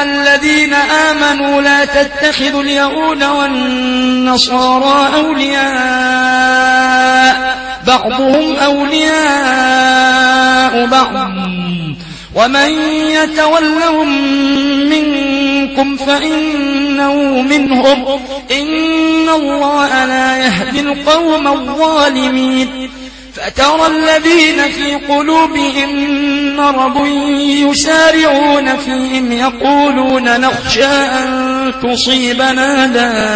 أيها الذين آمنوا لا تتخذوا اليهود والنصارى أولياء بعضهم أولياء بعض ومن يتولهم منكم فإنه منهم إن الله لا يهدي القوم الظالمين فترى الذين في قلوبهم مرض يسارعون فيهم يقولون نخشى أن تصيبنا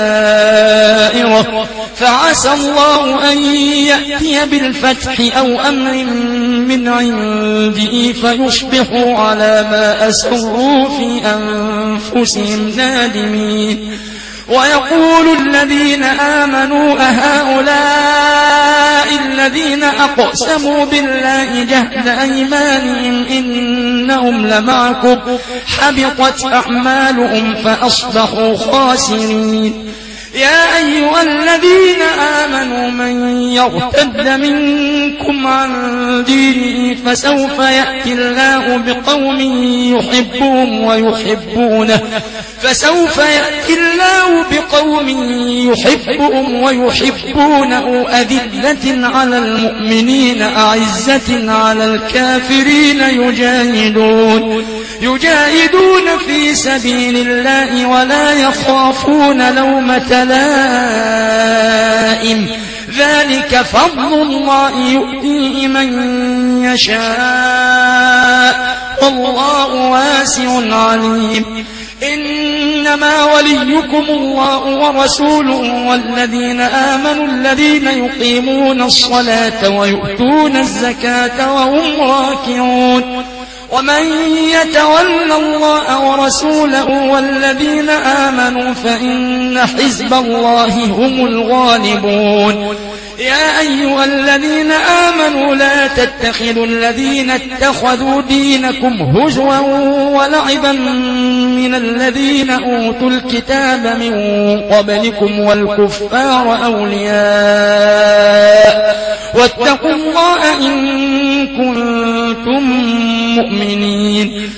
دائرة فعسى الله أن يأتي بالفتح أو أمر من عنده فيصبحوا على ما أسروا في أنفسهم نادمين ويقول الذين آمنوا أهؤلاء الذين أقسموا بالله جهد أيمانهم إنهم لمعكم حبطت أعمالهم فأصبحوا خاسرين يا أيها الذين آمنوا من يرتد منكم عن دينه فسوف يأتي الله بقوم يحبهم ويحبونه أذلة على المؤمنين أعزة على الكافرين يجاهدون في سبيل الله ولا يخافون لومة لائم ذلك فضل الله يؤتيه من يشاء والله واسع عليم إنما وليكم الله ورسوله والذين آمنوا الذين يقيمون الصلاة ويؤتون الزكاة وهم راكعون ومن يتول الله ورسوله والذين آمنوا فإن حزب الله هم الغالبون يا أيها الذين آمنوا لا تتخذوا الذين اتخذوا دينكم هزوا ولعبا من الذين أوتوا الكتاب من قبلكم والكفار أولياء واتقوا الله إن كنتم مؤمنين